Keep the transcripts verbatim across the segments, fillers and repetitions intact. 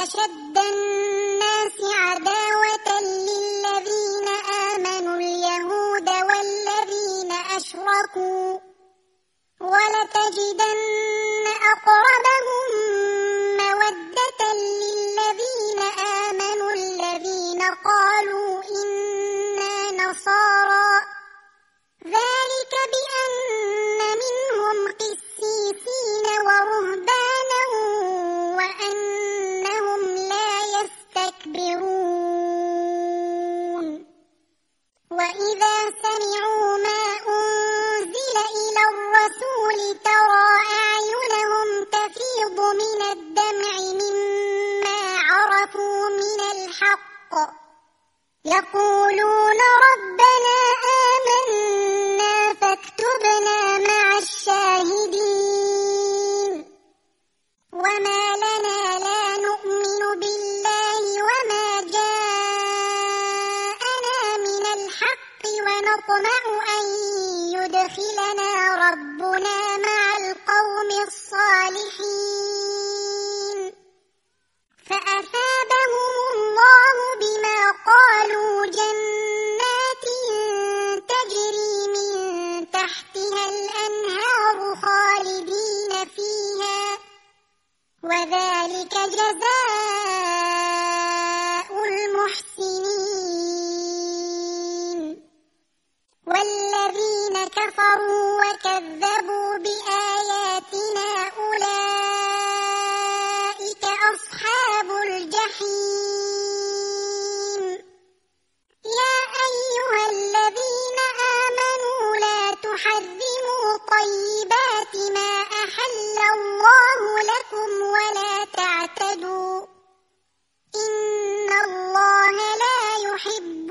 أشد الناس عداوة للذين آمنوا اليهود والذين أشركوا ولتجدن أقربهم مودة للذين آمنوا الذين قالوا إنا نصارى ذلك بأن منهم قسيسين ورهبانا وأنهم لا يستكبرون وإذا سمعوا ما أنزل إلى الرسول ترى أعينهم تفيض من الدمع مما عرفوا من الحق يقولون ربنا آمنا فاكتبنا مع الشاهدين وما لنا لا نؤمن بالله وما جاءنا من الحق ونطمع أن يدخلنا ربنا مع القوم الصالحين فأثابهم الله بما قالوا جنات تجري من تحتها الأنهار خالدين فيها وذلك جزاء المحسنين والذين كفروا وكذبوا بآياتنا أولئك أصحاب الجحيم يا أيها الذين آمنوا لا تحرموا طيبات ما أحل الله لكم ولا تعتدوا إن الله لا يحب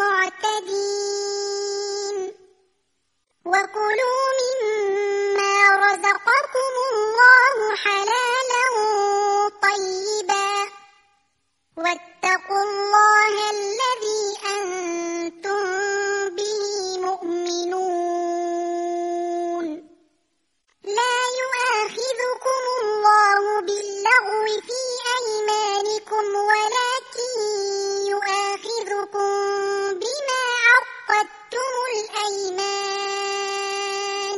المعتدين وكلوا مما رزقكم الله حلالا طيبا واتقوا الله الذي أنتم به مؤمنون لا يؤاخذكم الله باللغو في أيمانكم ولكن يؤاخذكم بما عقدتم الأيمان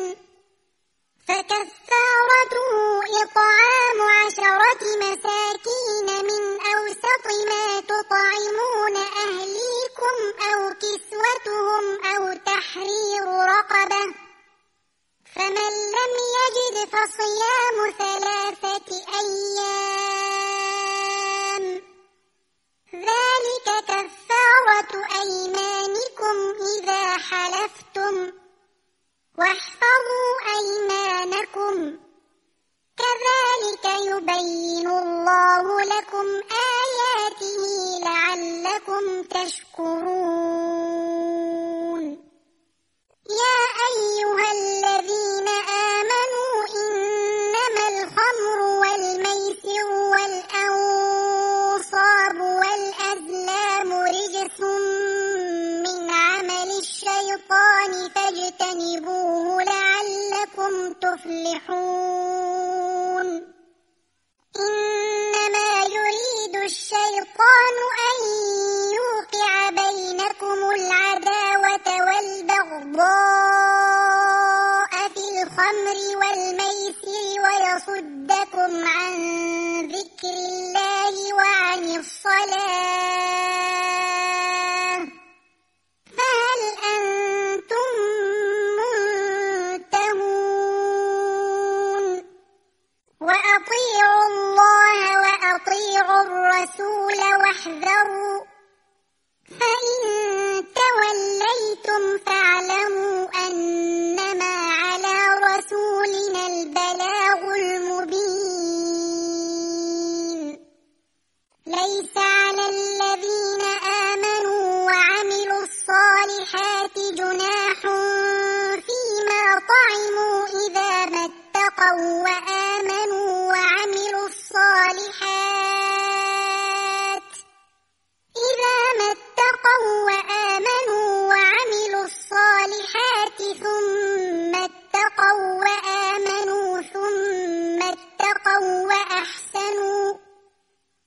فكفارته إطعام عشرة مساكين من أوسط ما تطعمون أهليكم أو كسوتهم أو تحرير رقبة فمن لم يجد فصيام ثلاثة أيام ذلك كفارة أيمانكم إذا حلفتم واحفظوا أيمانكم كذلك يبين الله لكم آياته لعلكم تشكرون يا أيها الذين آمنوا إنما الخمر والميسر والأنصاب والأزلام رجس من عمل الشيطان فاجتنبوه لعلكم تفلحون إنما يريد الشيطان أن يوقع بينكم العداوة والبغضاء في الخمر والميسر ويصدكم عن ذكر الله وعن الصلاة فهل أنتم منتهون وأطيعوا الله وأطيعوا الرسول واحذروا فإن توليتم فاعلموا أنما على رسولنا البلاغ المبين ليس على الذين آمنوا وعملوا الصالحات جناح فيما طعموا إذا ما اتقوا وآمنوا وعملوا الصالحات إذا ما اتقوا وآمنوا وعملوا الصالحات ثم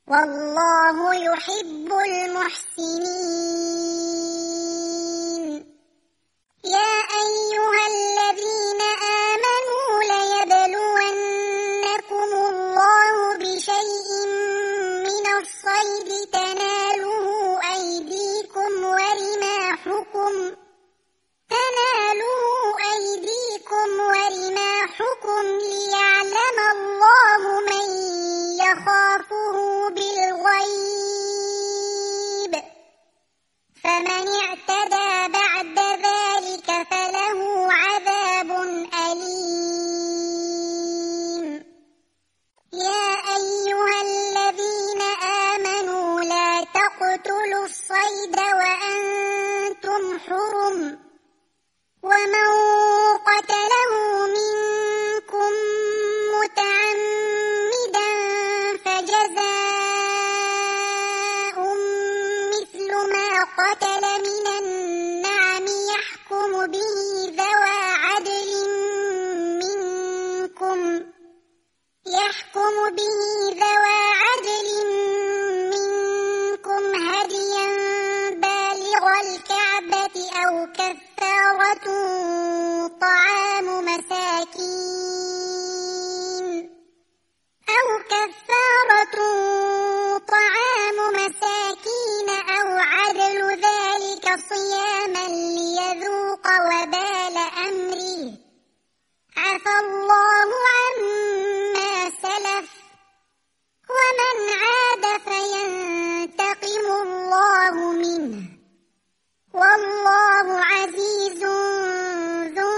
والله يحب المحسنين. يا أيها الذين آمنوا ليبلونكم الله بشيء من الصيد تناله أيديكم ورماحكم تناله أيديكم ورماحكم ليعلم الله من يخافه بالغيب، فمن اعتدى بعد ذلك فله عذاب أليم. يا أيها الذين آمنوا لا تقتلوا الصيد وأنتم حرم، ومن قتله منكم متعمدا فجزاء مثل ما قتل من النعم يحكم به ذوى عدل منكم يحكم به ذوى عدل منكم هديا بالغ الكعبة أو كفارة طعام مساكين أو كفارة طعام مساكين أو عدل ذلك صياما ليذوق وبال أمره، عفى الله عما سلف، ومن عاد فينتقم الله منه، والله عزيز ذو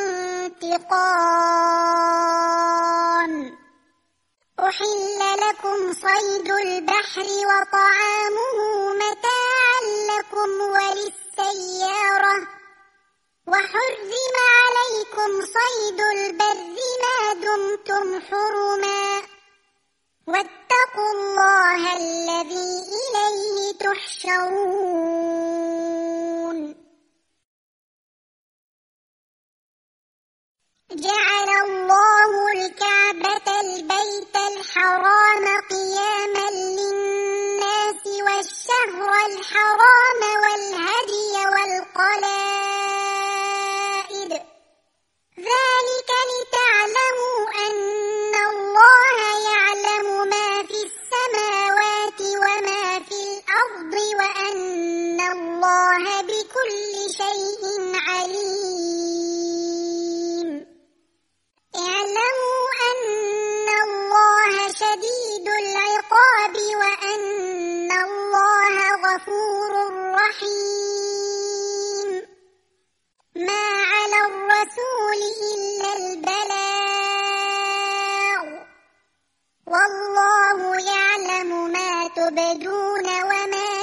انتقام. أحل لكم صيد البحر وطعامه متاعا لكم وللسيارة، وحرم عليكم صيد البر ما دمتم حرما، واتقوا الله الذي إليه تحشرون. جعل الله الكعبة البيت الحرام قياما للناس والشهر الحرام والهدي والقلائد، ذلك لتعلموا أن الله يعلم ما في السماوات وما في الأرض وأن الله بكل شيء عليم. اعلموا أن الله شديد العقاب وأن الله غفور رحيم. ما على الرسول إلا البلاغ، والله يعلم ما تبدون وما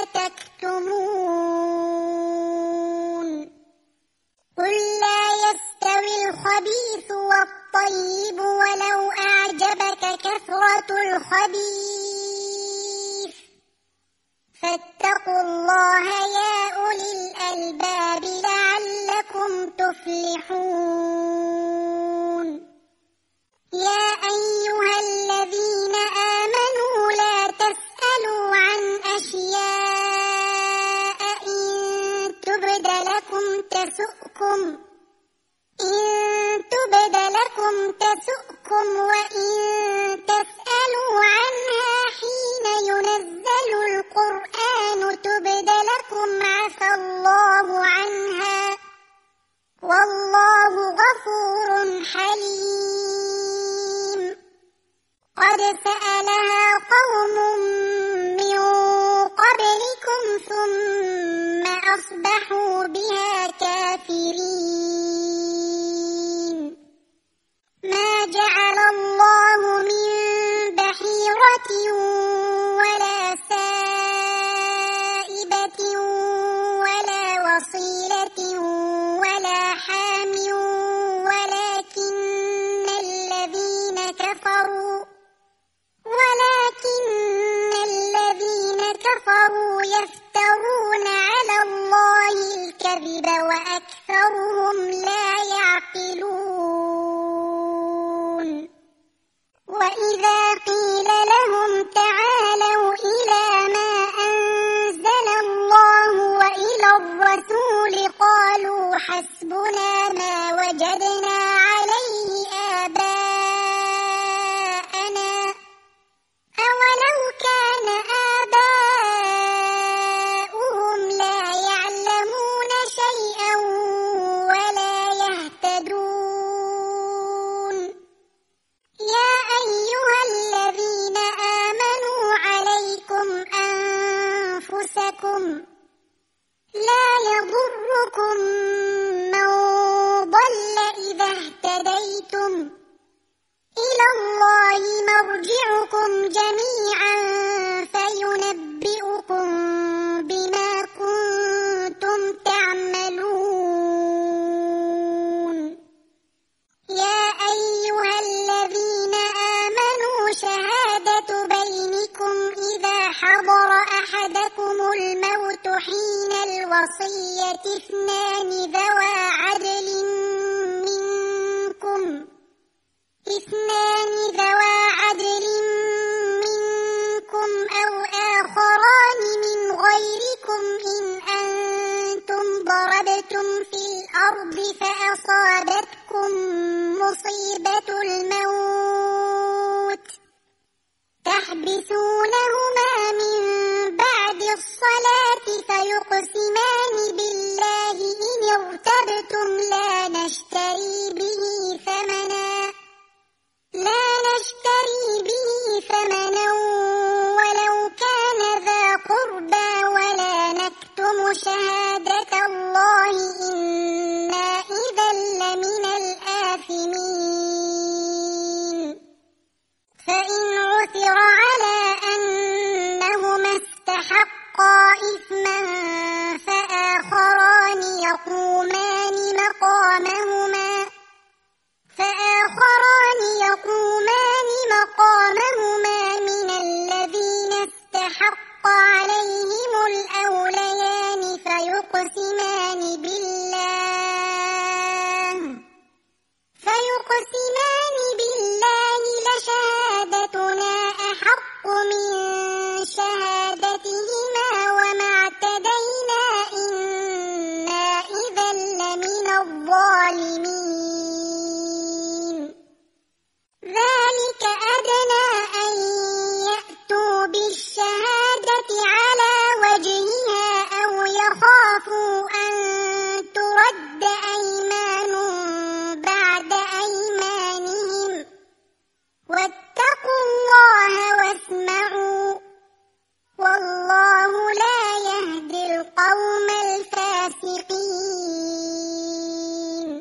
تكتمون. قل لا يستوي الخبيث والطيب ولو أعجبك كثرة الخبيث، فاتقوا الله يا أولي الألباب لعلكم تفلحون. يا أيها الذين آمنوا لا تسألوا عن أشياء إن تبد لكم تسؤكم إن تبد لكم تسؤكم وإن تسألوا عنها حين ينزل القرآن تبد لكم عفى الله عنها، والله غفور حليم. قد سألها قوم من قبلكم ثم أصبحوا بها كافرين. ما جعل الله من بحيرة ولا سائبة ولا وصيلة ولا حام ولكن الذين كفروا ولكن الذين كفروا يفترون على الله الكذب وأكثرهم لا يعقلون. وإذا قيل لهم تعالوا حضر أحدكم الموت حين الوصية اثنان ذوى عدل منكم اثنان ذوى عدل منكم أو آخران من غيركم إن أنتم ضربتم في الأرض فأصابتكم مصيبة الموت تحبسونهما من بعد الصلاة فيقسمان بالله إن ارتبتم لا نشتري به ثمنا لا نشتري به ثمنا ولو كان ذا قربى ولا نكتم شهادة الله إنا إذا لمن الآثمين فإن عثر على أنهما استحقا إثما فآخران يقومان مقامهما فآخران يقومان مقامهما من الذين استحق عليهم الأوليان فيقسمان بالله فيقسمان بالله لشهادتنا أحق من شهادتهما وما اعتدينا إنا إذا لمن الظالمين ذلك أدنى أن يأتوا بالشهادة على وجهها أو يخافوا أن ترد أيمان بعد أيمانهم واتقوا الله واسمعوا والله لا يهدي القوم الفاسقين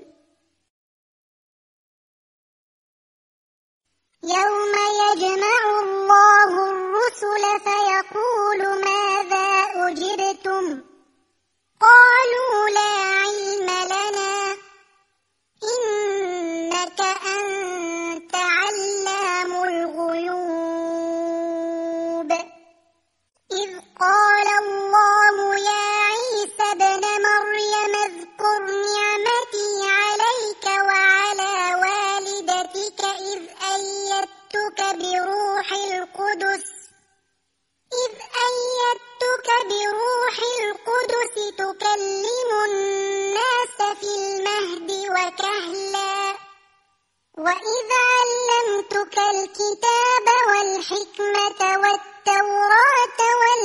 يوم يجمع الله الرسل فيقول ماذا أجبتم قالوا لا علم لنا إنك أنت علام الغيوب إذ قال الله يا عيسى ابن مريم اذكر نعمتي عليك وعلى والدتك إذ أيدتك بروح القدس إذ أيدتك بروح القدس تكلم الناس في المهد وكهلا وإذ علمتك الكتاب والحكمة والتوراة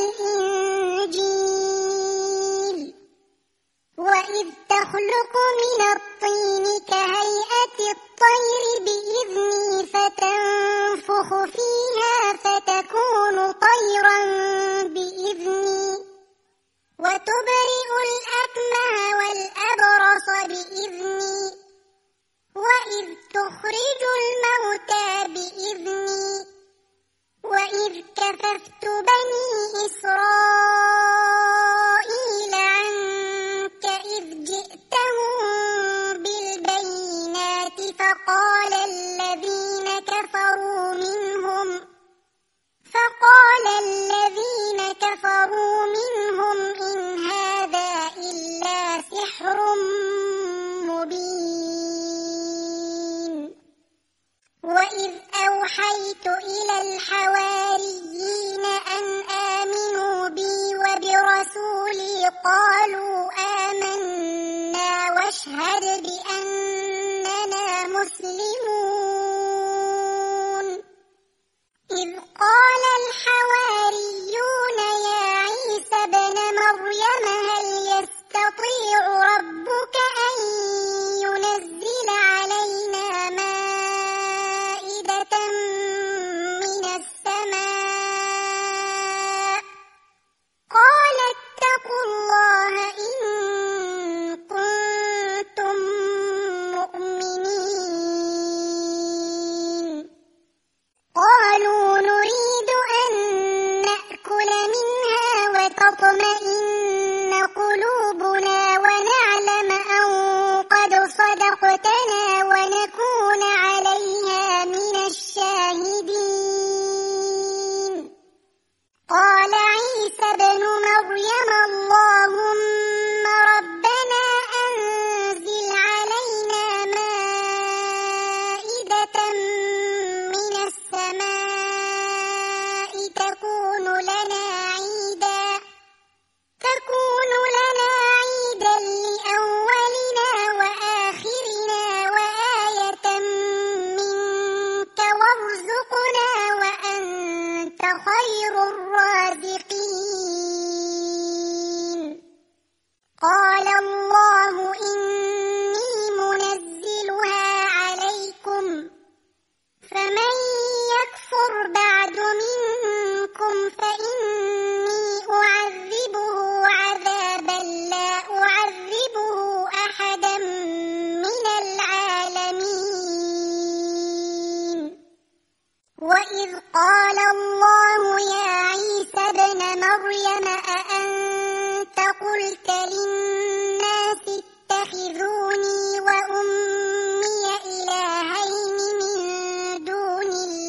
والإنجيل وإذ تخلق من الطين كهيئة الطير بإذني فتنفخ فيها فتكون طيرا بإذني وتبرئ الأكمه والأبرص بإذني وإذ تخرج الموتى بإذني وإذ كففت بني إسرائيل عنك إذ جئتهم بالبينات فقال الذين كفروا منهم فقال الذين كفروا منهم إن هذا إلا سحر مبين وإذ أوحيت إلى الحواريين أن آمنوا بي وبرسولي خير الرازقين قال الله إني منزلها عليكم فمن يكفر بعد منكم فإني أعذبه عذابا لا أعذبه أحدا من العالمين وإذ قال الله يا عيسى ابن مريم أأنت قلت للناس اتخذوني وأمي إلهين من دون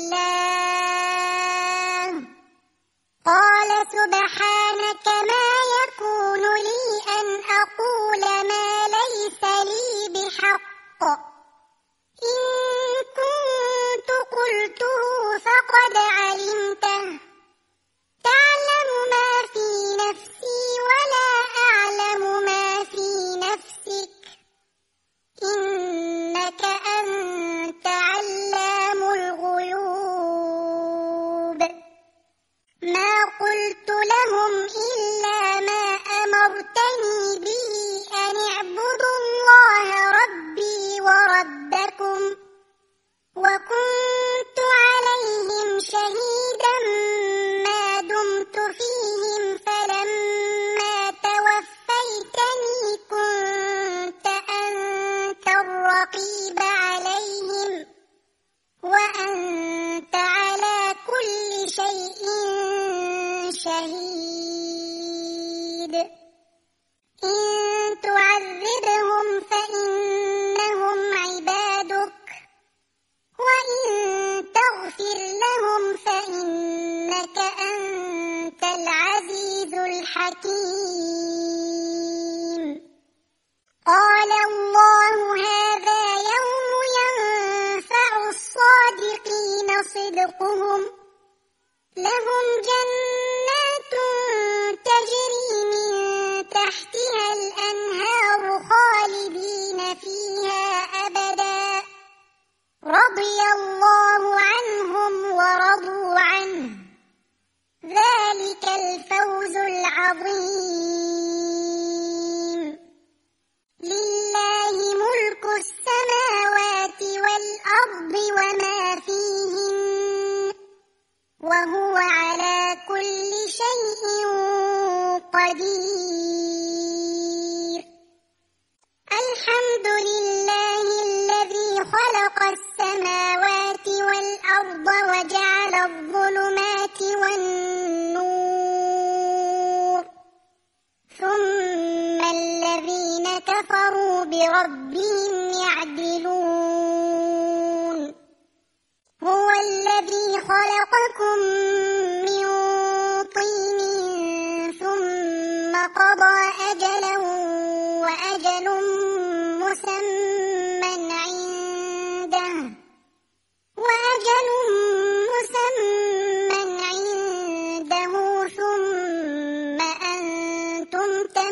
الله قال سبحانك ما يكون لي أن أقول ما ليس لي بحق إن كنت قلته فقد علمته تعلم ما في نفسي ولا أعلم ما في نفسك إنك أنت علام الغيوب ما قلت لهم إلا ما أمرتني به أن اعبدوا الله ربي وربكم وكنت عليهم شهيدا ما دمت فيهم فلما توفيتني كنت أنت الرقيب عليهم وأنت على كل شيء شهيد إن تعذبهم فإنهم عبادك وإن تغفر لهم فإنك أنت العزيز الحكيم قال الله هذا يوم ينفع الصادقين صدقهم لهم جنات تجري من تحتها الأنهار خالدين فيها أبدا رضي الله عنهم ورضوا عنه ذلك الفوز العظيم لله ملك السماوات والأرض وما فيهن وهو على كل شيء قدير الحمد لله الذي خلق السماوات والأرض وجعل الظلمات والنور ثم الذين كفروا بربهم يعدلون هو الذي خلقكم من طين ثم قضى أجلا وأجل مسمى عنده وأجل مسمى عنده ثم أنتم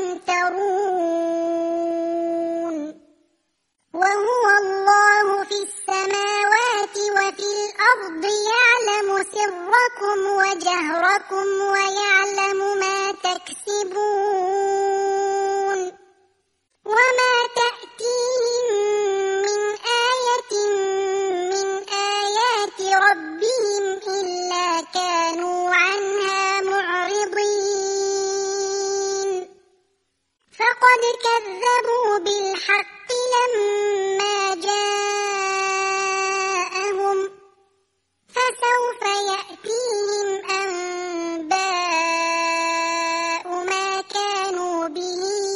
تمترون وهو الله في السماوات وفي الأرض يعلم سركم وجهركم ويعلم ما تكسبون وما تأتيهم من آية من آيات ربهم إلا كانوا عنها معرضين فقد كذبوا بالحق لما جاءهم فسوف يأتيهم أنباء ما كانوا به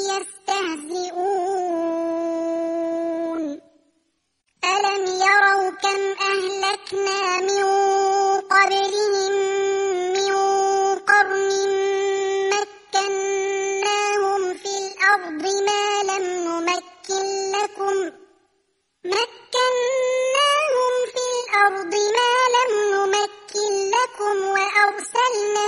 يستهزئون ألم يروا كم أهلكنا من قبلهم من قرن مكناهم في الأرض ما لم نمكن لكم مكناهم في الأرض ما لم نمكن لكم وأرسلنا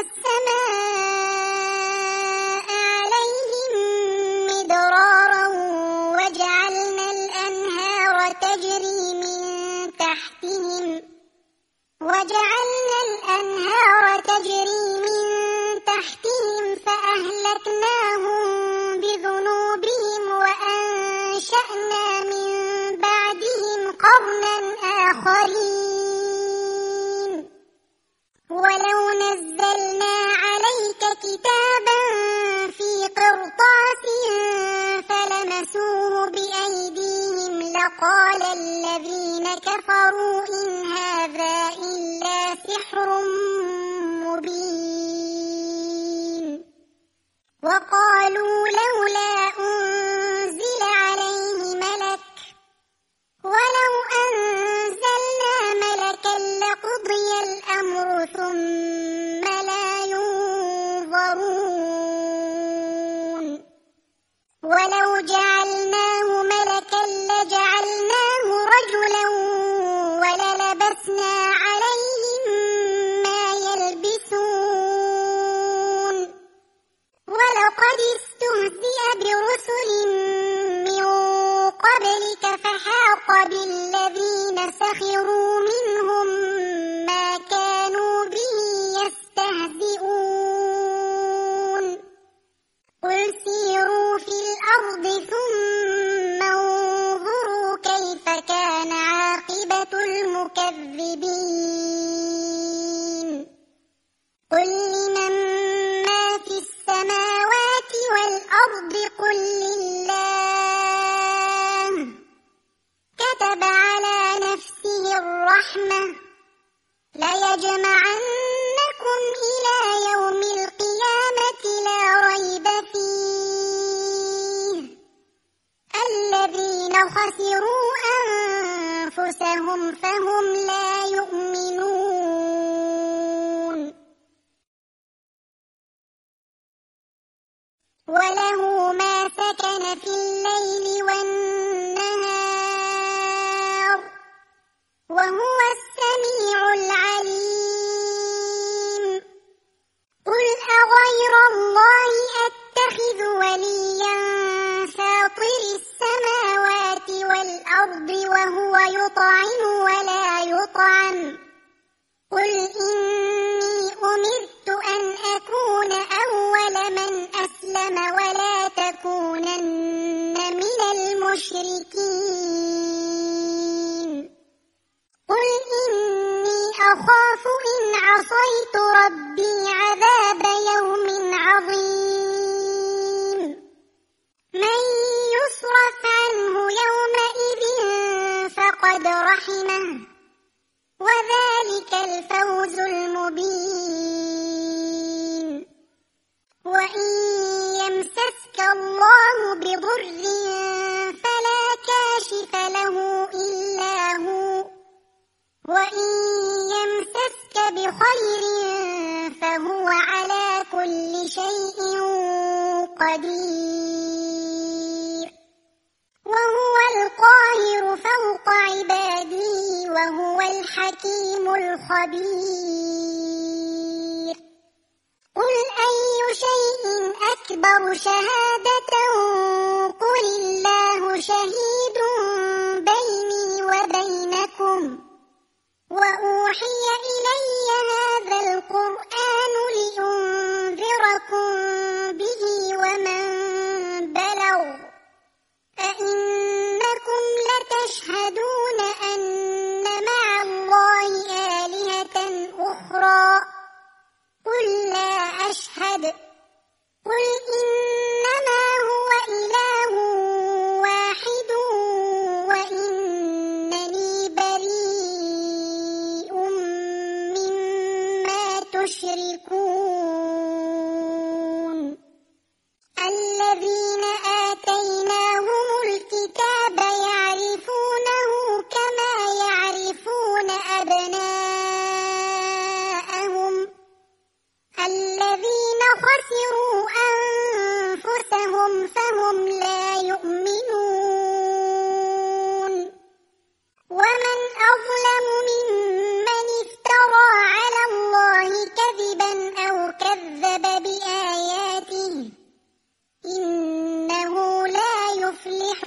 السماء عليهم مدرارا وجعلنا الأنهار تجري من تحتهم وجعلنا الأنهار تجري آخرين ولو نزلنا عليك كتابا في قرطاس فلمسوه بأيديهم لقال الذين كفروا إن هذا إلا سحر مبين وقالوا لولا أنزل عليه ملك ولو أنزلنا ملكا لقضي الأمر ثم لا ينظرون ولو جعلناه ملكا لجعلناه رجلا وللبسنا عليهم ما يلبسون ولقد استهزئ برسل من قبلك فحاق بالذين سخروا منهم ما كانوا به يستهزئون قل سيروا في الأرض ثم انظروا كيف كان عاقبة المكذبين قل لمن ما في السماوات والأرض قل لله كتب على نفسه الرحمة ليجمعنكم إلى يوم القيامة لا ريب فيه الذين خسروا أنفسهم فهم لا يؤمنون وله ما سكن في الليل والنهار وهو السميع العليم قل أغير الله أتخذ وليا فاطر السماوات والأرض وهو يطعم ولا يطعم قل إني أمرت أن أكون أول من أسلم ولا تكونن من المشركين قل إني أخاف إن عصيت ربي عذاب يوم عظيم من يصرف عنه يومئذ فقد رحمه وذلك الفوز المبين وإن يمسسك الله بضر فلا كاشف له إلا هو وإن يمسسك بخير فهو على كل شيء قدير وهو القاهر فوق عباده وهو الحكيم الخبير قل أي شيء أكبر شهادة قل الله شهيد بيني وبينكم وأوحي إلي هذا القرآن لأنذركم به ومن بلغ أئنكم لتشهدون أن مع الله آلهة أخرى قل لا أشهد قل إنما هو إله واحد وإنني بريء مما تشركون الذين آتيناهم الكتاب يعرفونه كما يعرفون أبناءهم الذين خسروا أنفسهم فهم لا يؤمنون ومن أظلم ممن افترى على الله كذبا أو كذب بآياته إنه لا يفلح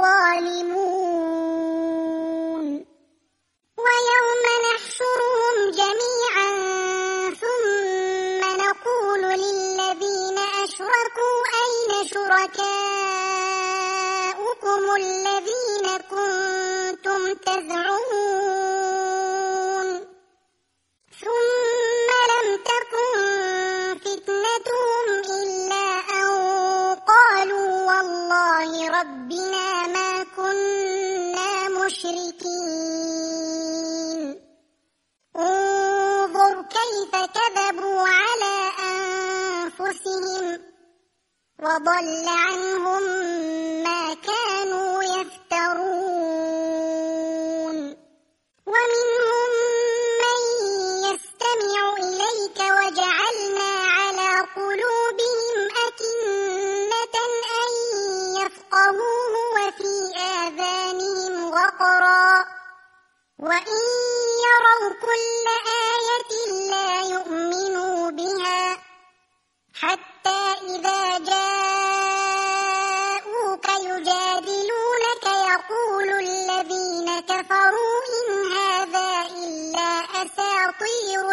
الظالمون ويوم نحشرهم جميعا ثم نقول للذين أشركوا أين شركاؤكم الذين كنتم تزعمون وضل عنهم ما كانوا يفترون ومنهم من يستمع إليك وجعلنا على قلوبهم أكنة أن يفقهوه وفي آذانهم وقرا وإن يروا كل آية لا يؤمنوا بها حتى إذا جاءوك يجادلونك يقول الذين كفروا إن هذا إلا أساطير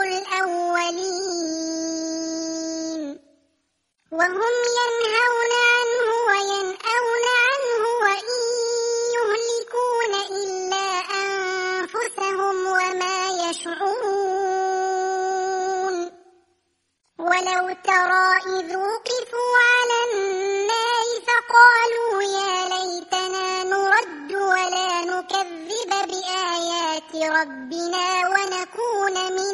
الأولين وهم ينهون عنه وينأون عنه وإن يهلكون إلا أنفسهم وما يشعرون ولو ترى إذ وقفوا على النار فقالوا يا ليتنا نرد ولا نكذب بآيات ربنا ونكون من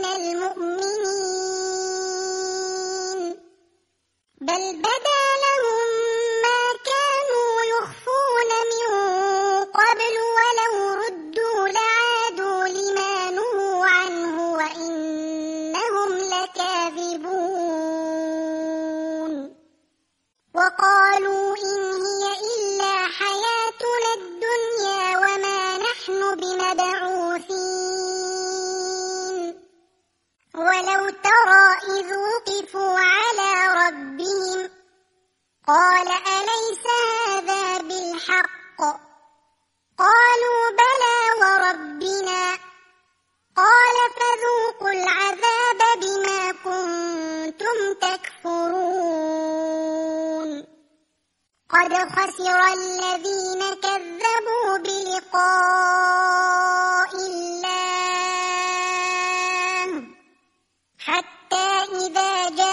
المؤمنين بل بدا لهم ما كانوا يخفون من قبل ولو ردوا لعادوا لما نهوا عنه وإنهم لكاذبون وقالوا إن هي إلا حياتنا الدنيا وما نحن بمبعوثين ولو ترى إذ وقفوا على ربهم قال أليس هذا بالحق قالوا بلى وربنا قال فذوقوا العذاب بما كنتم تكفرون قد خسر الذين كذبوا بلقاء الله حتى إذا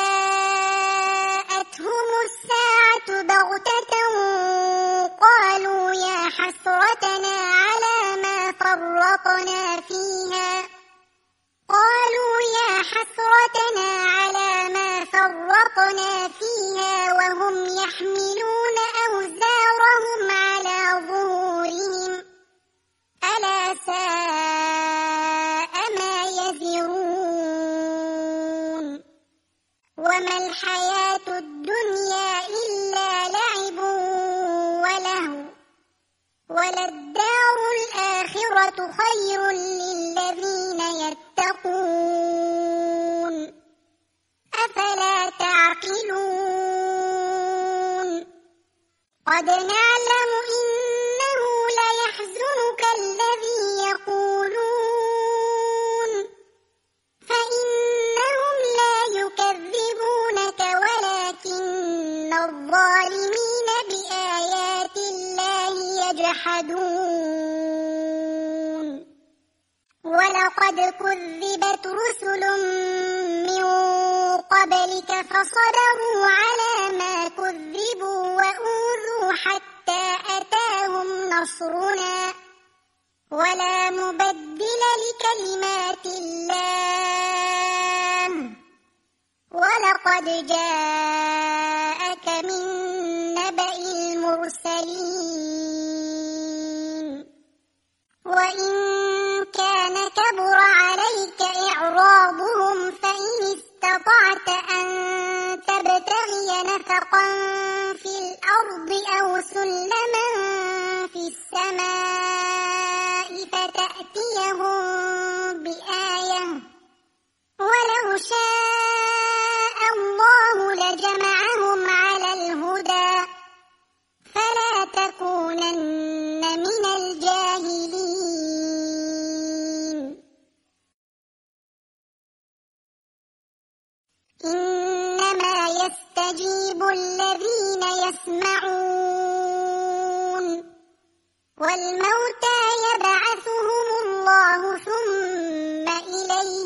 جاءتهم الساعة بغتة قالوا يا حسرتنا على ما فرطنا فيها قالوا يا حسرتنا على ما فرطنا فيها وهم يحملون أوزارهم على ظهورهم ألا ساء ما يزرون وما الحياة الدنيا إلا لعب ولهو وللدار الآخرة خير للذين يتقون أفلا تعقلون قد نعلم إنه ليحزنك الذي يقولون فإنهم لا يكذبونك ولكن الظالمين بآيات الله يجحدون ولقد كذبت رسل من قبلك فصبروا على ما كذبوا وأوذوا حتى أتاهم نصرنا ولا مبدل لكلمات الله ولقد جاءك من نبأ المرسلين وإن كان كبر عليك إعراضهم فإن استطعت أن تبتغي نفقا في الأرض أو سلما في السماء فتأتيهم بآية ولو شاء الله لجمعهم على الهدى فلا تكونن من الجاهلين إنما يستجيب الذين يسمعون والموتى يبعثهم الله ثم إليه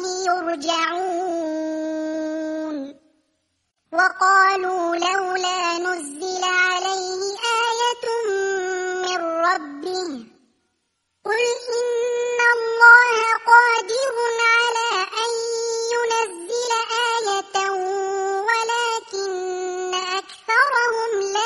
يرجعون وقالوا لولا نزل عليه آية من ربه قل إن الله قادر على أن ينزل آية ولكن أكثرهم لا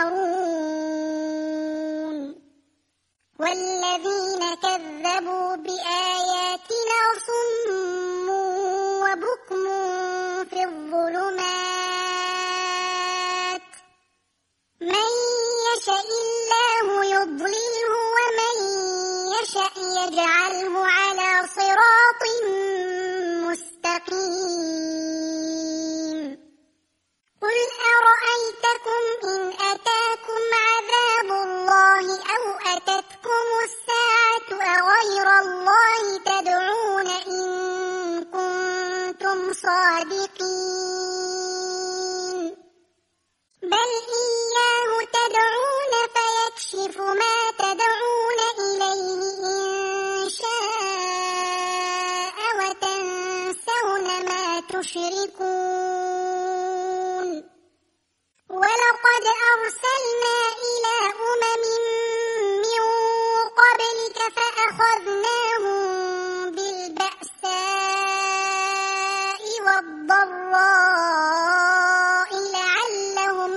يسخرون والذين كذبوا بآياتنا صم وبكم في الظلمات من يشاء الله يضلله ومن يشاء يجعله على صراط مستقيم قل أرأيتكم إن أتاكم عذاب الله أو أتتكم الساعة أغير الله تدعون إن كنتم صادقين بل إياه تدعون فيكشف ما تدعون إليه إن شاء وتنسون ما تشركون ولقد أرسلنا إلى أمم من قبلك فأخذناهم بالبأساء والضراء لعلهم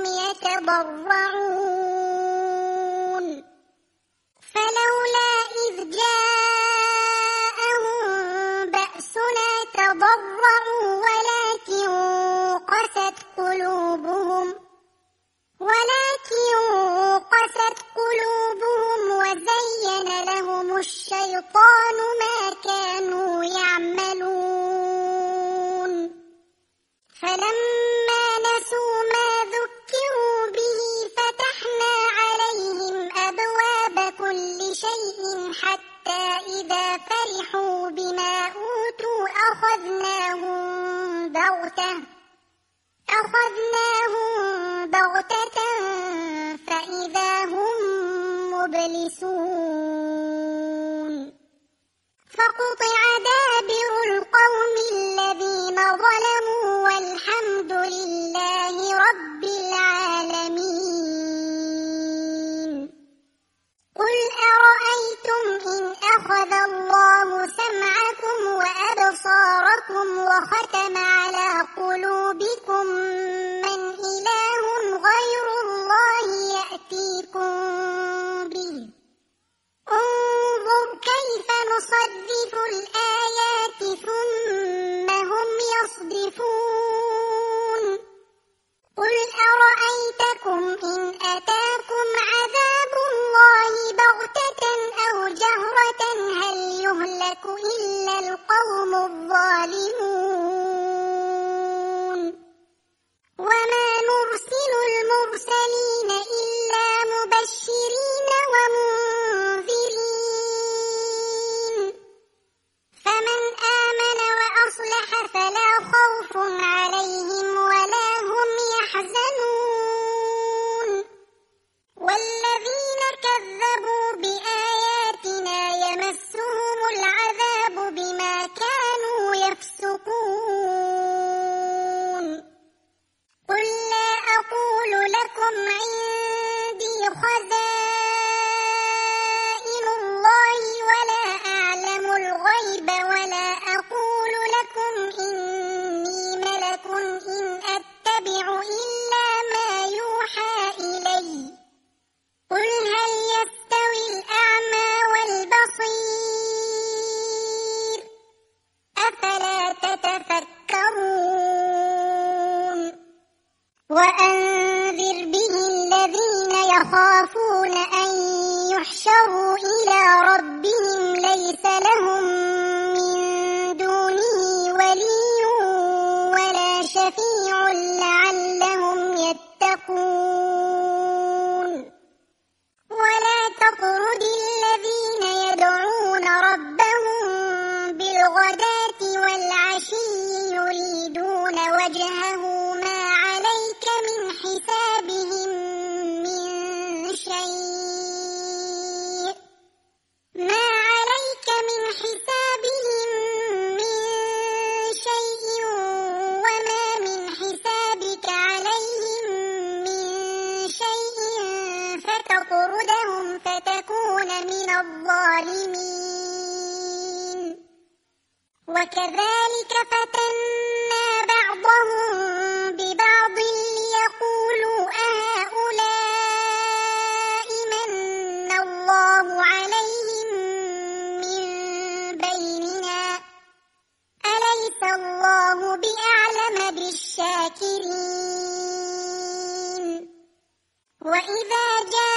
يتضرعون فلولا إذ جاءهم بأسنا تضرعوا ولكن قست قلوبهم ولكن قست قلوبهم وزين لهم الشيطان ما كانوا يعملون فلما نسوا ما ذكروا به فتحنا عليهم أبواب كل شيء حتى إذا فرحوا بما أوتوا أخذناهم بغتة أخذناهم بغتة فإذا هم مبلسون فقطع دابر القوم الذين ظلموا والحمد لله رب العالمين قل أرأيتم إن أخذ الله سمعكم وأبصاركم وختم على قلوبكم من إله غير الله يأتيكم به انظر كيف نصرف الآيات ثم هم يصدفون قل أرأيتكم إن أتاكم عذاب الله بغتة أو جهرة هل يهلك إلا القوم الظالمون وما نرسل المرسلين إلا مبشرين ومنذرين فمن آمن وأصلح فلا خوف عليهم ولا هم يحزنون والذين كذبوا بآياتنا يمسهم العذاب بما كانوا يفسقون قل لا أقول لكم عندي خزائن الله ولا أعلم الغيب ولا أقول لكم إني ملك إن أتبع إلا ما يوحى إلي قل هل يستوي الأعمى والبصير أفلا تتفكرون وأنذر به الذين يخافون أن يحشروا إلى ربهم ليس لهم من دونه ولي ولا شفيع لعلهم يتقون ولا تطرد الذين يدعون ربهم بالغداة والعشي يريدون وجهه ما عليك من حسابهم من شيء ما عليك من حسابهم من شيء وما من حسابك عليهم من شيء فتطردهم فتكون من الظالمين وكذلك فتنا بعضهم ببعض ليقولوا أهؤلاء وإذا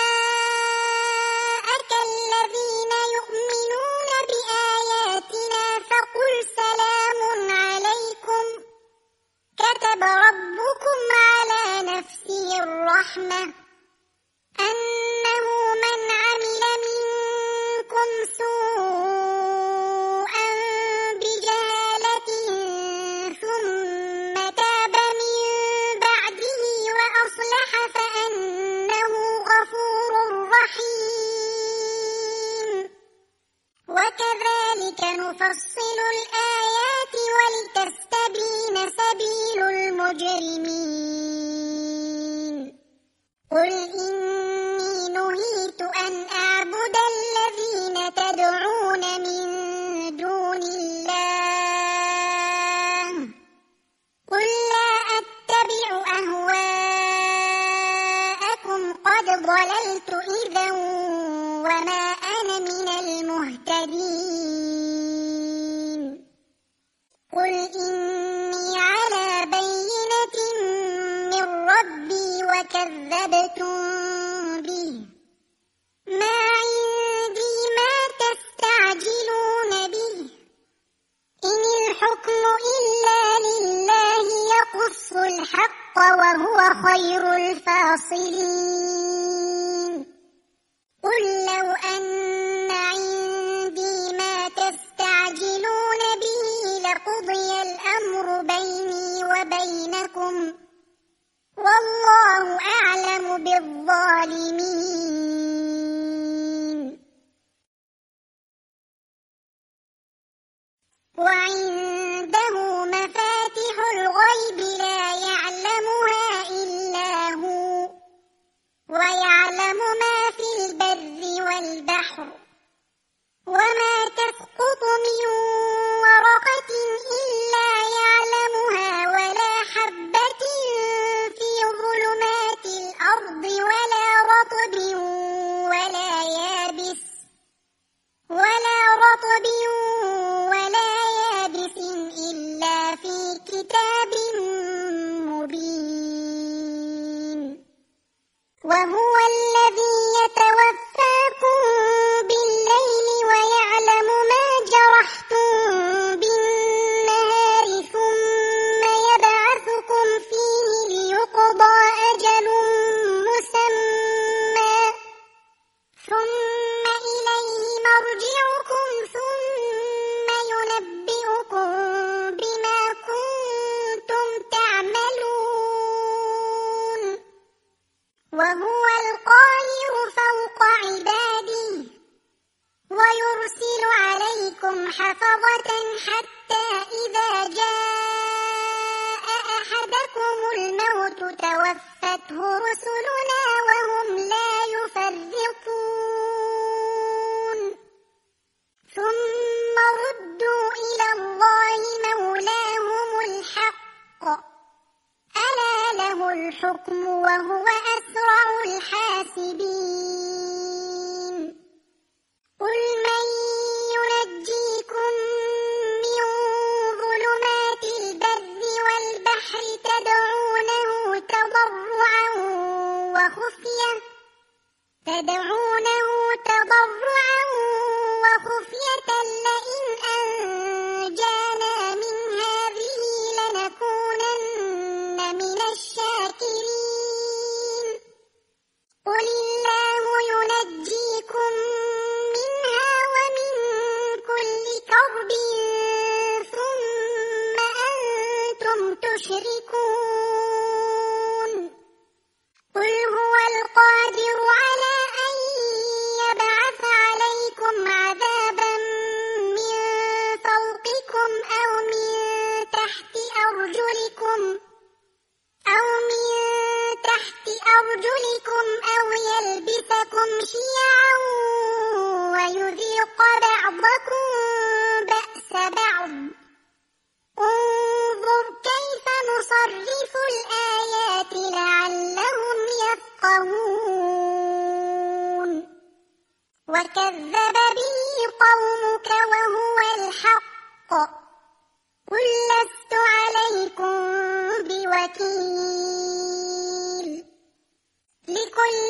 جاءك الذين يؤمنون بآياتنا فقل سلام عليكم كتب ربكم على نفسه الرحمة أنه من عمل منكم سوءا بجهالة ثم تاب من بعده وأصلح فأنه غفور رحيم وكذلك نفصل الآيات ولتستبين سبيل المجرمين قل إني نهيت أن أعبد الذين تدعون من دون الله قل لا أتبع أهواءكم قد ضللت إذا وما أنا من المهتدين قل إني على بينة من ربي وكذبتم به ما عندي ما تستعجلون به إن الحكم إلا لله يقص الحق وهو خير الفاصلين قل لو أن عندي ما تستعجلون به لقضي الأمر بيني وبينكم والله أعلم بالظالمين وعنده مفاتح الغيب لا يعلمها إلا هو ويعلم ما في البر والبحر وما تسقط من ورقة إلا يعلمها ولا حبة في ظلمات الأرض ولا رطب ولا يابس ولا رطب ولا يابس إلا في كتاب مبين وهو الذي يتوفاكم بالليل ويعلم ما جرحتم بالنهار ثم يبعثكم فيه ليقضى أجل مسمى ثم إليه مرجعكم ثم ينبئكم بما كنتم تعملون وهو القاهر فوق عباده ويرسل عليكم حفظة حتى إذا جاء أحدكم الموت توفته رسلنا وهم لا يفرطون ثم ردوا إلى الله مولاهم الحق ألا له الحكم وهو أسرع الحاسبين قل من ينجيكم من ظلمات البر والبحر تدعونه تضرعا وخفية تدعونه تضرعا وخفية لئن أنجانا من هذه لنكونن من الشاكرين قل الله ينجيكم منها ومن كل كرب ثم أنتم تشركون قل هو القادر على أن يبعث عليكم عذابا من فوقكم أو من تحت أرجلكم أو من تحت أرجلكم أو يلبسكم شيعا ويذيق بعضكم بأس بعض انظر كيف نصرف الآيات لعلهم يفقهون وكذب به قومك وهو الحق قل لست عليكم بوكيل لكل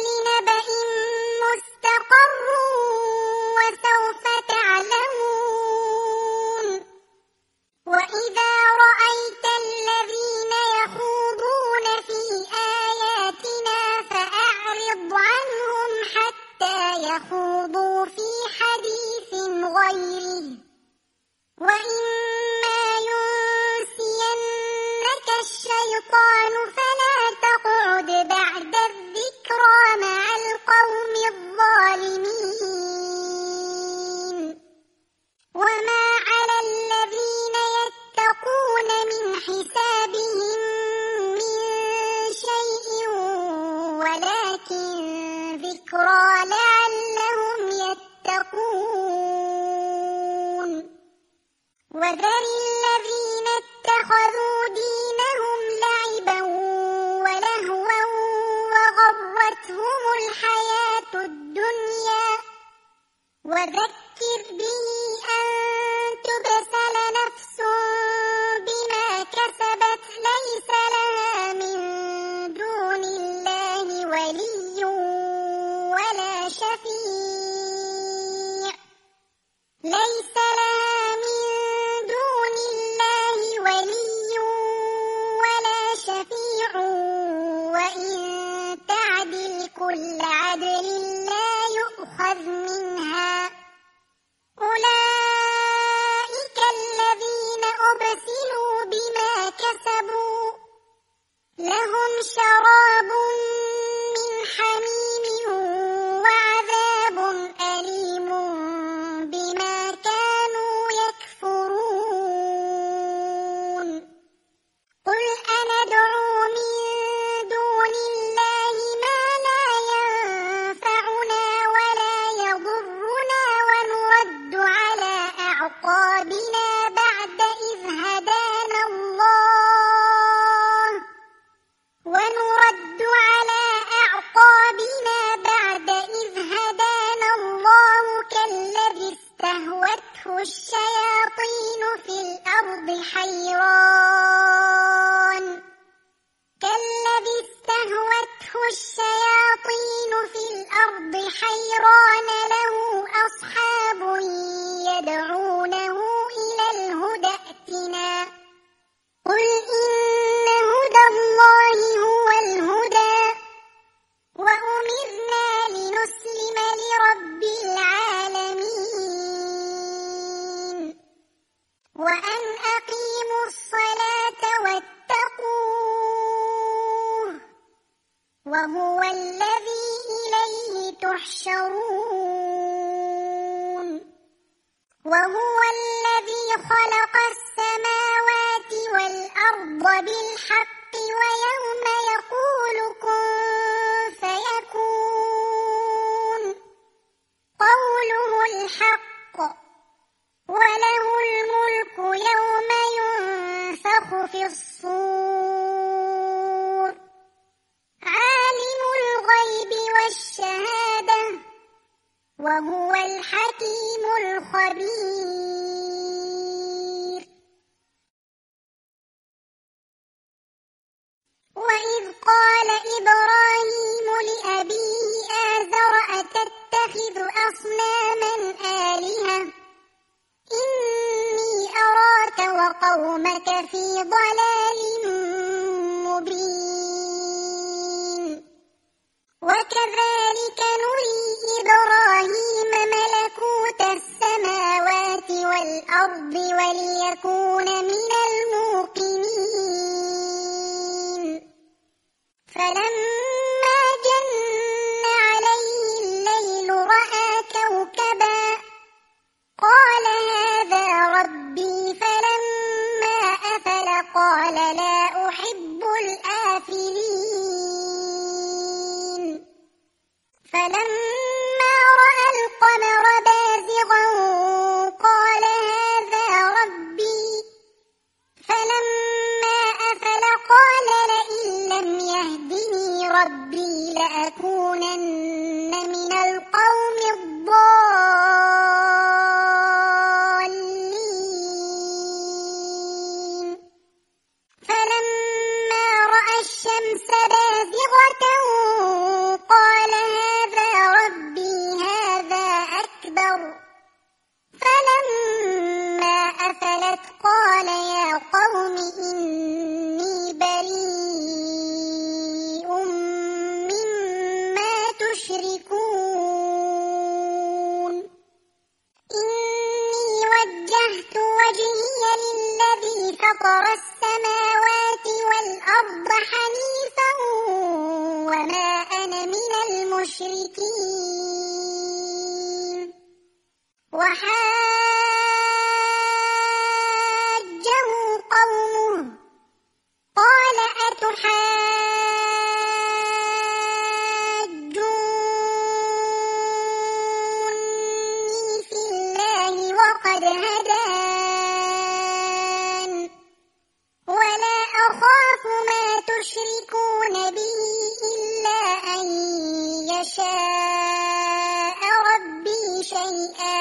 وذكر به أن تبسل نفس بما كسبت ليس لها من دون الله ولي ولا شفيع ليس لها من دون الله ولي ولا شفيع وإن تعدل كل عدل لا يؤخذ منها أولئك الذين أبسلوا بما كسبوا لهم شراب من حميم وعذاب أليم بما كانوا يكفرون قل أندعو من دون الله ما لا ينفعنا ولا يضرنا ونرد على أعقابنا بعد إذ هدانا الله ونرد على أعقابنا بعد إذ هدانا الله كالذي استهوته الشياطين في الأرض حيران كالذي استهوته الشياطين في الأرض حيران له أصحاب يدعونه إلى الهدى ائتنا قل إن هدى الله هو الهدى وأمرنا لنسلم لرب العالمين وأن أقيموا الصلاة واتقوه وهو الذي إليه تحشرون وهو الذي خلق السماوات والأرض بالحق ويوم يقول كن فيكون قوله الحق وله الملك يوم ينفخ في الصور عالم الغيب والشهادة وهو الحكيم الخبير وإذ قال إبراهيم لأبيه آزر أتتخذ أصناما آلهة إني أراك وقومك في ضلال مبين وكذلك نري إبراهيم ملكوت السماوات والأرض وليكون من الموقنين فلما جن عليه الليل رأى كوكبا قال هذا ربي فلما أفل قال لا أحب الآفلين فلما رأى القمر بازغا قال هذا ربي فلما أفل قال لئن لم يهدني ربي لأكونن من القوم الضالين فلما رأى الشمس بازغة قال هذا ربي هذا أكبر فلما أفلت قال يا قوم إني بريء مما تشركون إني وجهت وجهي للذي فطر السماوات والأرض حنيفا وما أنا من المشركين وحاجه قومه قال أتحاجوني في الله وقد هدان ولا أخاف ما تشركون به إلا أن يشاء ربي شيئا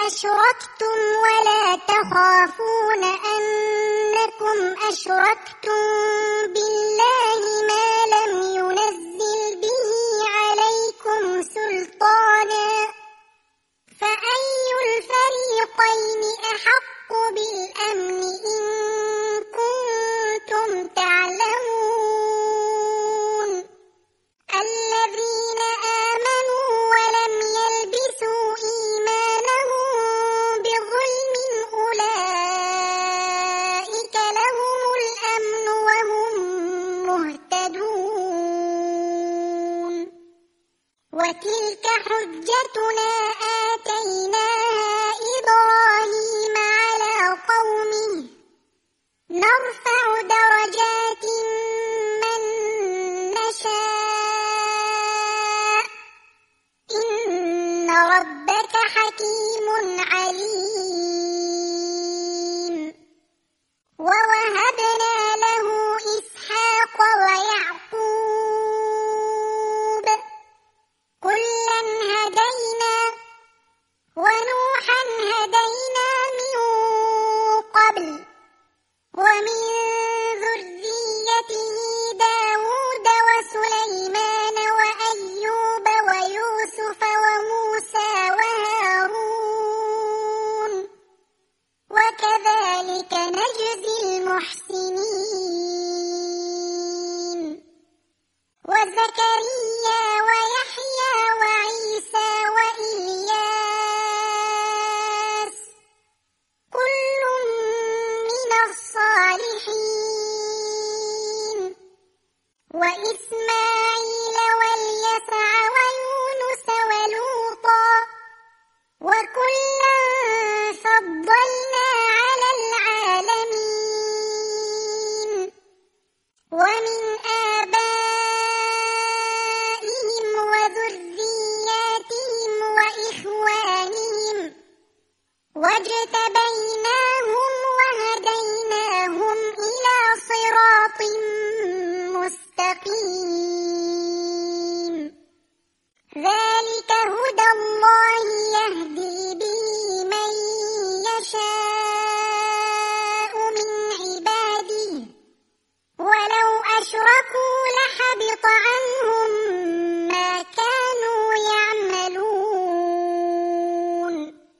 أشركتم ولا تخافون أنكم أشركتم بالله ما لم ينزل به عليكم سلطانا فأي الفريقين أحق بالأمن إن كنتم تعلمون الذين آمنوا ولم يلبسوا إيمانهم بظلم أولئك لهم الأمن وهم مهتدون وتلك حجتنا آتيناها إبراهيم على قومه نرفع درجات من نشاء إن ربك حكيم عليم ووهبنا له إسحاق ويعقوب كلا هدينا ونوحا هدينا من قبل ومن ذريته داود وسليمان وأيوب ويوسف وموسى وهارون وكذلك نجزي المحسنين وزكريا ويحيى وعيسى وإلياس كل من الصالحين وإسماعيل واليسع ويونس ولوطا وكلا فضلنا على العالمين ومن آبائهم وذرياتهم وإخوانهم واجتبيناهم وهديناهم إلى صراط مستقيم ذلك هدى الله يهدي به من يشاء من عباده ولو أشركوا لحبط عنهم ما كانوا يعملون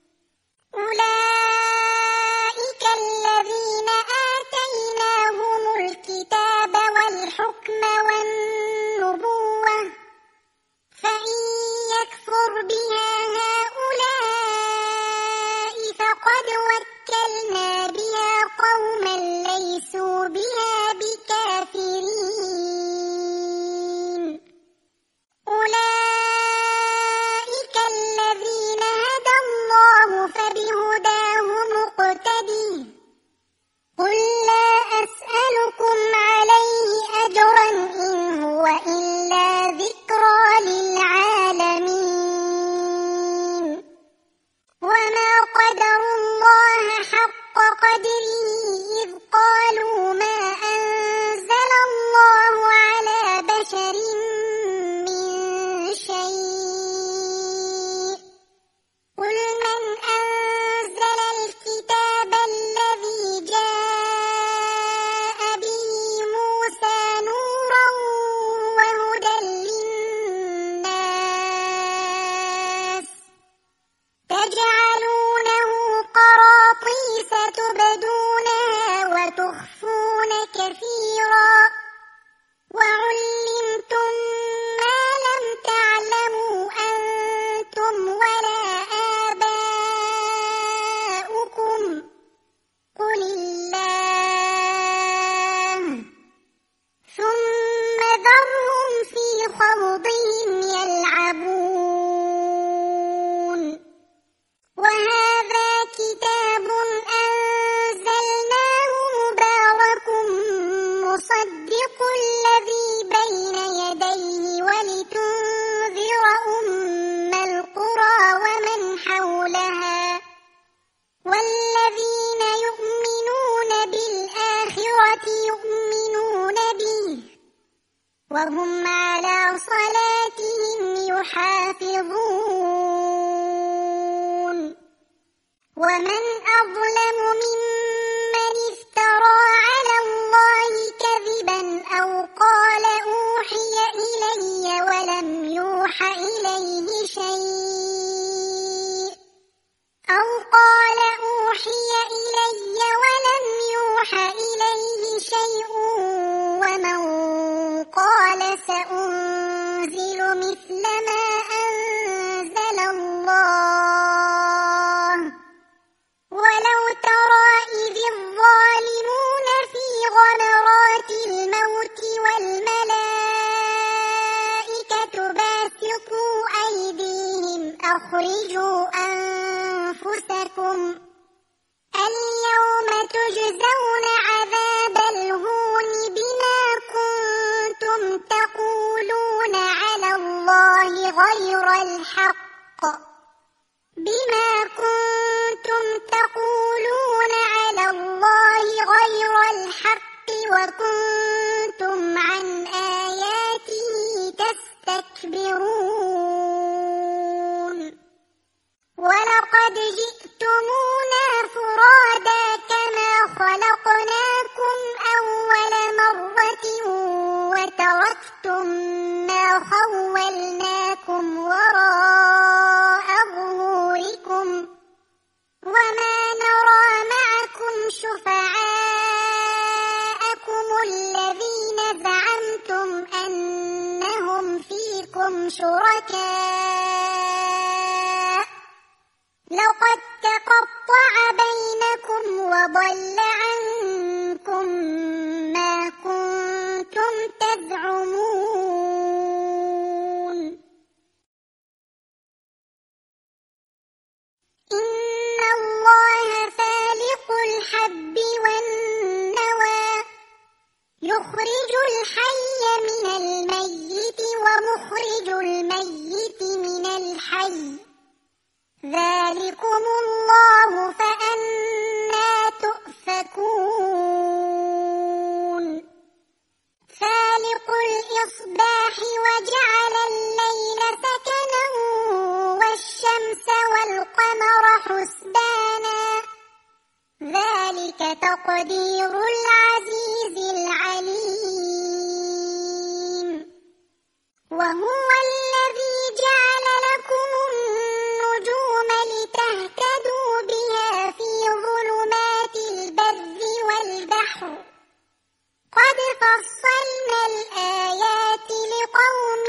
أولئك الذين آتيناهم الكتاب والحكم والنبوة فإن يكفر بها هؤلاء فقد وكلنا بها قوما ليسوا بها بكافرين أولئك الذين هدى الله فبهداه مقتدي قل لا أسألكم عليه أجرا إن هو إلا ذكرى للعالمين وما قدروا الله حق قدره إذ قالوا ما أنزل الله على بشر من شيء قل من أنزل الكتاب الذي جاء به موسى نورا وهدى للناس تجعلونه قراطيس تبدونها وتخفون كثيرا وعلمتم ما لم تعلموا أنتم ولا آباؤكم قل الله ثم ذرهم في خوضهم يلعبون وهذا كتاب أنزلناه مبارك مصدق الذي بين يديه ولتنذر أم القرى ومن حولها والذين يؤمنون بالآخرة يؤمنون به وهم على صلاتهم يحافظون ومن أظلم ممن افترى على الله كذبا أو قال أوحي إلي ولم يوح إليه شيء أو قال أوحي إلي ولم يوح إليه شيء ومن قال سأنزل مثل ما أنزل الله ولو ترى إذ الظالمون في غمرات الموت والملائكة باسطوا أيديهم أخرجوا أنفسكم اليوم تجزون عذاب الهون بما كنتم تقولون على الله غير الحق بما كنتم تقولون على الله غير الحق وكنتم عن آياته تستكبرون ولقد جئتمونا فرادا كما خلقناكم أول مرة وتركتم ما خولناكم وراء ظهوركم وما نرى معكم شفعاءكم الذين زعمتم أنهم فيكم شركاء لقد تقطع بينكم وضل عنكم ما كنتم تزعمون إن الله فالق الحب والنوى يخرج الحي من الميت ومخرج الميت من الحي ذلكم الله فأنى تؤفكون فالق الإصباح وجعل الليل سكنا والشمس والقمر حسبانا ذلك تقدير العزيز العليم وهو الذي جعل لكم النجوم لتهتدوا بها في ظلمات البر والبحر قد فصلنا الآيات لقوم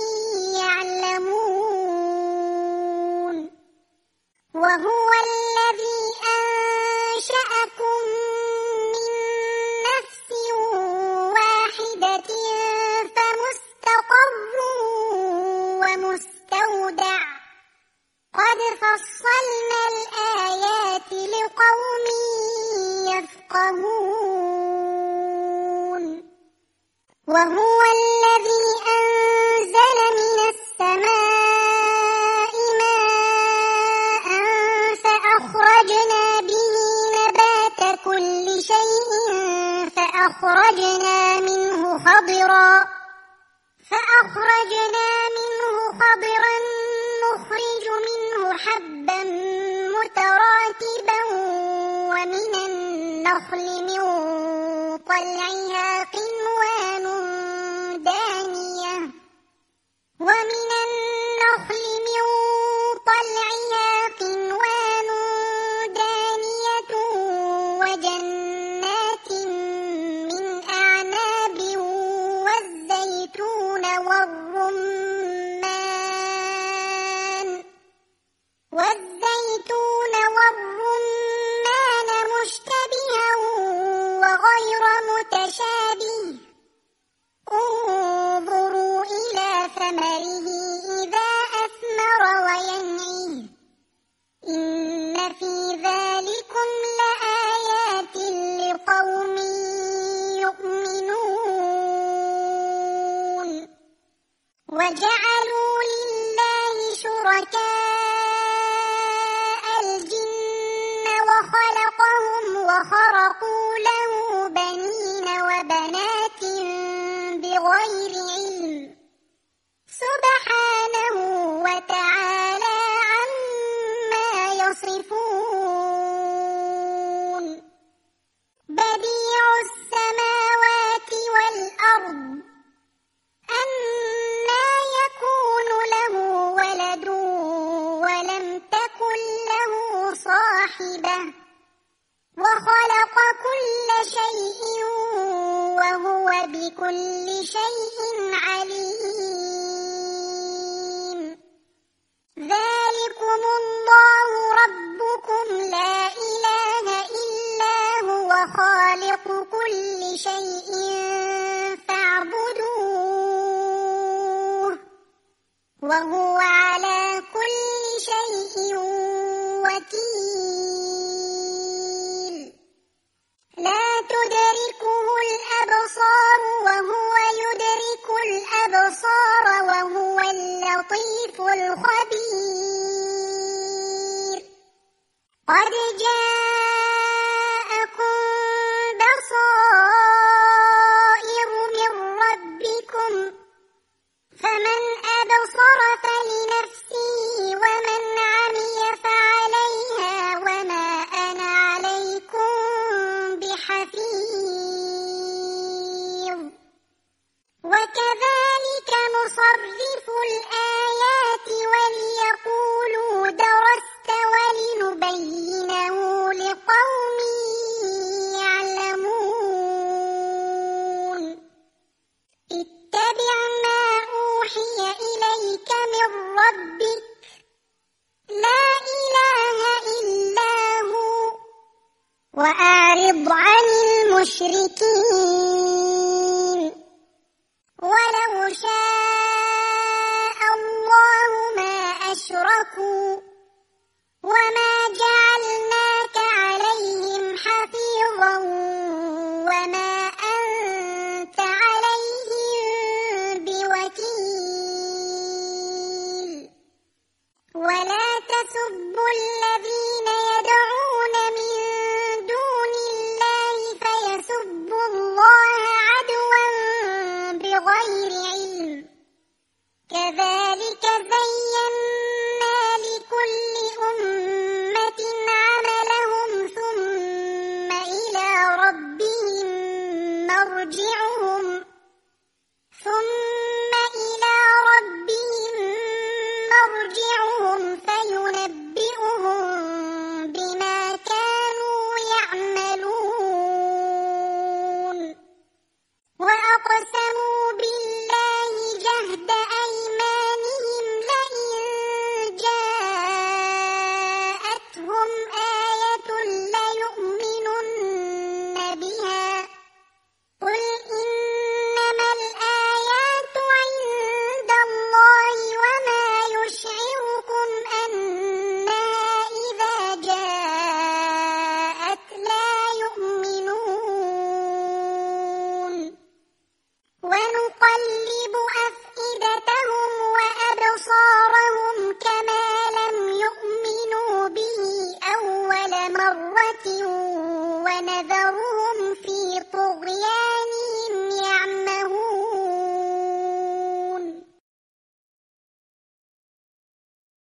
يعلمون وهو الذي أنشأكم من نفس واحدة فمستقر ومستودع قد فصلنا الآيات لقوم يفقهون وهو الذي أنزل من السماء ماء فأخرجنا به نبات كل شيء فأخرجنا منه خضرا فأخرجنا منه خضرا نخرج منه حبا متراكبا ومن النخل من طلعها قنوان دانية ومن النخل من طلعها قنوان دانية وجنات من أعناب والزيتون والرمان والزيتون والرمان مشتبها وغير متشابه انظروا إلى ثمره إذا أثمر وينعي إن في ذلكم لآيات لقوم يؤمنون وجعلوا لله شركاء الجن وخلقهم وخرقوا له بنين وبنات بغير علم سبحانه وتعالى عما يصفون شيء عليم. ذلكم الله ربكم لا إله إلا هو خالق كل شيء فاعبدوه وهو على كل شيء وكيل. لا تدركه الأبصار وهو يدرك الأبصار وهو اللطيف الخبير. قد جاءكم بصائر من ربكم فمن أبصر فلنفسه ومن عمي فعليها وما أنا عليكم بحفيظ. وكذلك نصرف الآيات وليقولوا درست ولنبينه لقوم يعلمون. اتبع ما أوحي إليك من ربك لا إله إلا هو وأعرض عن المشركين. ولو شاء الله ما أشركوا وما جعلناك عليهم حفيظا وما أنت عليهم بوكيل. ولا تسبوا الذين يدعون من دون الله فيسبوا الله عدوا بغير علم. كذلك زينا لكل أمة عملهم ثم إلى ربهم مرجعهم ثم إلى ربهم مرجعهم فينبئهم بما كانوا يعملون. وأقسموا بالله جهد أيمانهم لئن جاءتهم آية ليؤمنن بها. قل إنما الآيات عند الله وما يشعركم أنها إذا جاءت لا يؤمنون. ونقلب أفئدتهم وأبصارهم كما لم يؤمنوا به أول مرة